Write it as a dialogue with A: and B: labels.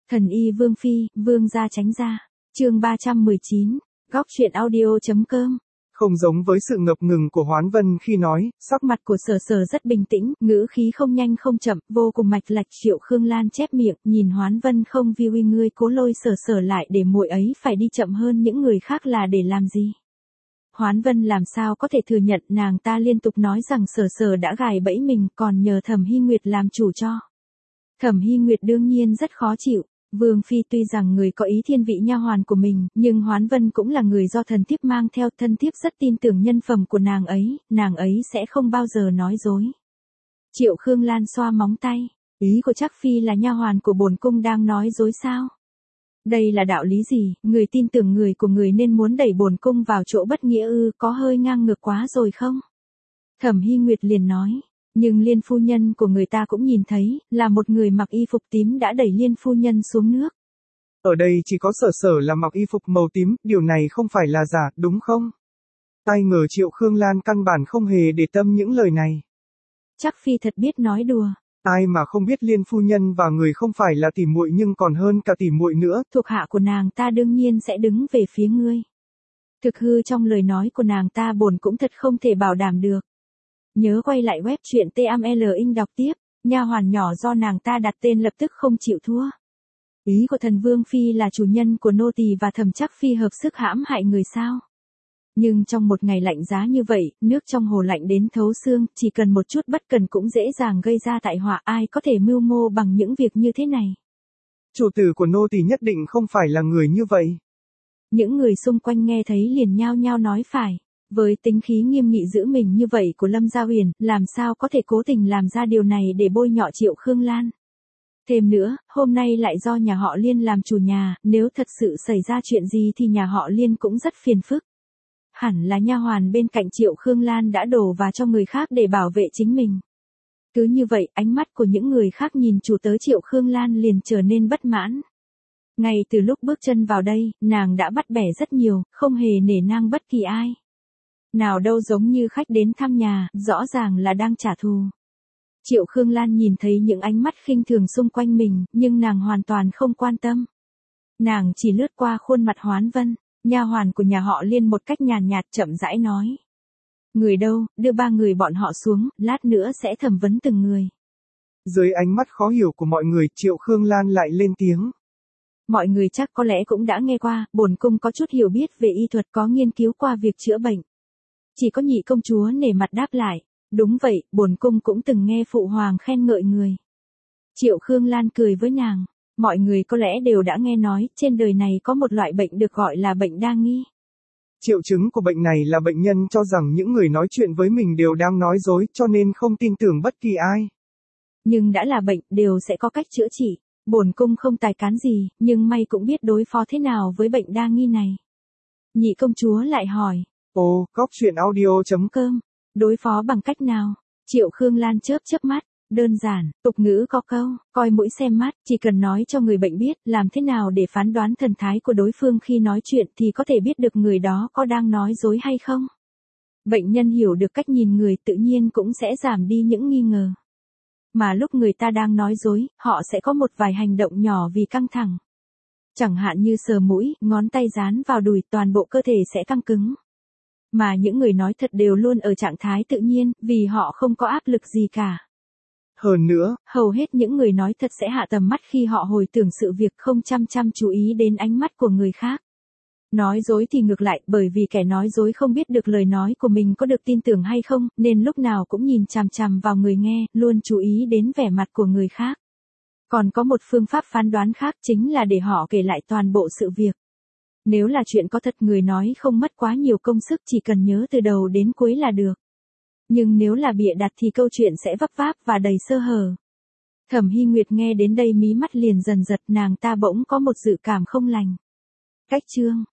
A: Thần y Vương Phi, Vương gia tránh ra. Chương 319, góc truyện audio.com.
B: Không giống với sự ngập ngừng của Hoán Vân khi nói,
A: Sắc mặt của Sở Sở rất bình tĩnh, ngữ khí không nhanh không chậm, vô cùng mạch lạch. Triệu Khương Lan chép miệng, nhìn Hoán Vân không vi uy, ngươi cố lôi Sở Sở lại để muội ấy phải đi chậm hơn những người khác là để làm gì? Hoán Vân làm sao có thể thừa nhận, nàng ta liên tục nói rằng Sở Sở đã gài bẫy mình, còn nhờ Thẩm Hy Nguyệt làm chủ cho. Thẩm Hy Nguyệt đương nhiên rất khó chịu. Vương Phi tuy rằng người có ý thiên vị nha hoàn của mình, nhưng Hoán Vân cũng là người do thần thiếp mang theo, thân thiếp rất tin tưởng nhân phẩm của nàng ấy sẽ không bao giờ nói dối. Triệu Khương Lan xoa móng tay, ý của Trác Phi là nha hoàn của bổn cung đang nói dối sao? Đây là đạo lý gì, người tin tưởng người của người nên muốn đẩy bổn cung vào chỗ bất nghĩa ư, có hơi ngang ngược quá rồi không? Thẩm Hy Nguyệt liền nói. Nhưng Liên phu nhân của người ta cũng nhìn thấy, là một người mặc y phục tím đã đẩy Liên phu nhân xuống nước.
B: Ở đây chỉ có Sở Sở là mặc y phục màu tím, điều này không phải là giả, đúng không? Ai ngờ Triệu Khương Lan căn bản không hề để tâm những lời này.
A: Trác Phi thật biết nói đùa.
B: Ai mà không biết Liên phu nhân và người không phải là tỉ muội nhưng còn hơn cả tỉ muội nữa.
A: Thuộc hạ của nàng ta đương nhiên sẽ đứng về phía ngươi. Thực hư trong lời nói của nàng ta bổn cũng thật không thể bảo đảm được. Nhớ quay lại web truyện TML Inc đọc tiếp, nha hoàn nhỏ do nàng ta đặt tên lập tức không chịu thua. Ý của thần Vương Phi là chủ nhân của nô tỳ và Thẩm Trác Phi hợp sức hãm hại người sao? Nhưng trong một ngày lạnh giá như vậy, nước trong hồ lạnh đến thấu xương, chỉ cần một chút bất cần cũng dễ dàng gây ra tai họa, ai có thể mưu mô bằng những việc như thế này?
B: Chủ tử của nô tỳ nhất định không phải là người như vậy.
A: Những người xung quanh nghe thấy liền nhao nhao nói phải. Với tính khí nghiêm nghị giữ mình như vậy của Lâm Gia Huyền, làm sao có thể cố tình làm ra điều này để bôi nhọ Triệu Khương Lan. Thêm nữa, hôm nay lại do nhà họ Liên làm chủ nhà, nếu thật sự xảy ra chuyện gì thì nhà họ Liên cũng rất phiền phức. Hẳn là nha hoàn bên cạnh Triệu Khương Lan đã đổ vào cho người khác để bảo vệ chính mình. Cứ như vậy, ánh mắt của những người khác nhìn chủ tớ Triệu Khương Lan liền trở nên bất mãn. Ngay từ lúc bước chân vào đây, nàng đã bắt bẻ rất nhiều, không hề nể nang bất kỳ ai. Nào đâu giống như khách đến thăm nhà, rõ ràng là đang trả thù. Triệu Khương Lan nhìn thấy những ánh mắt khinh thường xung quanh mình, nhưng nàng hoàn toàn không quan tâm. Nàng chỉ lướt qua khuôn mặt Hoán Vân, nha hoàn của nhà họ Liên một cách nhàn nhạt chậm rãi nói. Người đâu, đưa ba người bọn họ xuống, lát nữa sẽ thẩm vấn từng người.
B: Dưới ánh mắt khó hiểu của mọi người, Triệu Khương Lan lại lên tiếng.
A: Mọi người chắc có lẽ cũng đã nghe qua, bổn cung có chút hiểu biết về y thuật, có nghiên cứu qua việc chữa bệnh. Chỉ có nhị công chúa nể mặt đáp lại, đúng vậy, bổn cung cũng từng nghe phụ hoàng khen ngợi người. Triệu Khương Lan cười với nàng, mọi người có lẽ đều đã nghe nói, trên đời này có một loại bệnh được gọi là bệnh đa nghi.
B: Triệu chứng của bệnh này là bệnh nhân cho rằng những người nói chuyện với mình đều đang nói dối, cho nên không tin tưởng bất kỳ ai.
A: Nhưng đã là bệnh, đều sẽ có cách chữa trị. Bổn cung không tài cán gì, nhưng may cũng biết đối phó thế nào với bệnh đa nghi này. Nhị công chúa lại hỏi.
B: Ồ, góc truyện audio.com.
A: Đối phó bằng cách nào? Triệu Khương Lan chớp chớp mắt. Đơn giản, tục ngữ có câu, coi mũi xem mắt, chỉ cần nói cho người bệnh biết, làm thế nào để phán đoán thần thái của đối phương khi nói chuyện thì có thể biết được người đó có đang nói dối hay không. Bệnh nhân hiểu được cách nhìn người tự nhiên cũng sẽ giảm đi những nghi ngờ. Mà lúc người ta đang nói dối, họ sẽ có một vài hành động nhỏ vì căng thẳng. Chẳng hạn như sờ mũi, ngón tay dán vào đùi, toàn bộ cơ thể sẽ căng cứng. Mà những người nói thật đều luôn ở trạng thái tự nhiên, vì họ không có áp lực gì cả.
B: Hơn nữa,
A: hầu hết những người nói thật sẽ hạ tầm mắt khi họ hồi tưởng sự việc, không chăm chú ý đến ánh mắt của người khác. Nói dối thì ngược lại, bởi vì kẻ nói dối không biết được lời nói của mình có được tin tưởng hay không, nên lúc nào cũng nhìn chằm chằm vào người nghe, luôn chú ý đến vẻ mặt của người khác. Còn có một phương pháp phán đoán khác, chính là để họ kể lại toàn bộ sự việc. Nếu là chuyện có thật, người nói không mất quá nhiều công sức, chỉ cần nhớ từ đầu đến cuối là được. Nhưng nếu là bịa đặt thì câu chuyện sẽ vấp váp và đầy sơ hở. Thẩm Hy Nguyệt nghe đến đây mí mắt liền dần giật, nàng ta bỗng có một dự cảm không lành. Cách chương